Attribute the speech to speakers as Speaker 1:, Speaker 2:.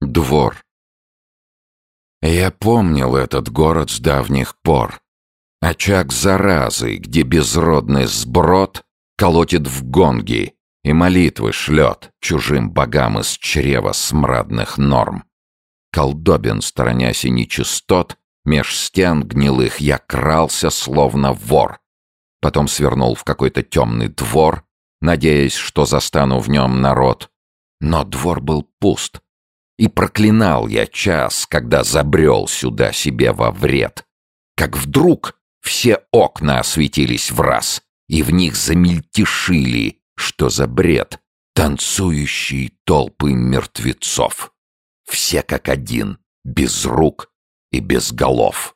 Speaker 1: Двор. Я помнил этот город с давних пор. Очаг заразы, где безродный сброд колотит в гонги и молитвы шлет чужим богам из чрева смрадных норм. Колдобин, сторонясь и нечистот, меж стен гнилых я крался, словно вор. Потом свернул в какой-то темный двор, надеясь, что застану в нем народ. Но двор был пуст. И проклинал я час, когда забрел сюда себе во вред. Как вдруг все окна осветились враз, и в них замельтешили, что за бред, танцующие толпы мертвецов. Все как один, без рук и без голов.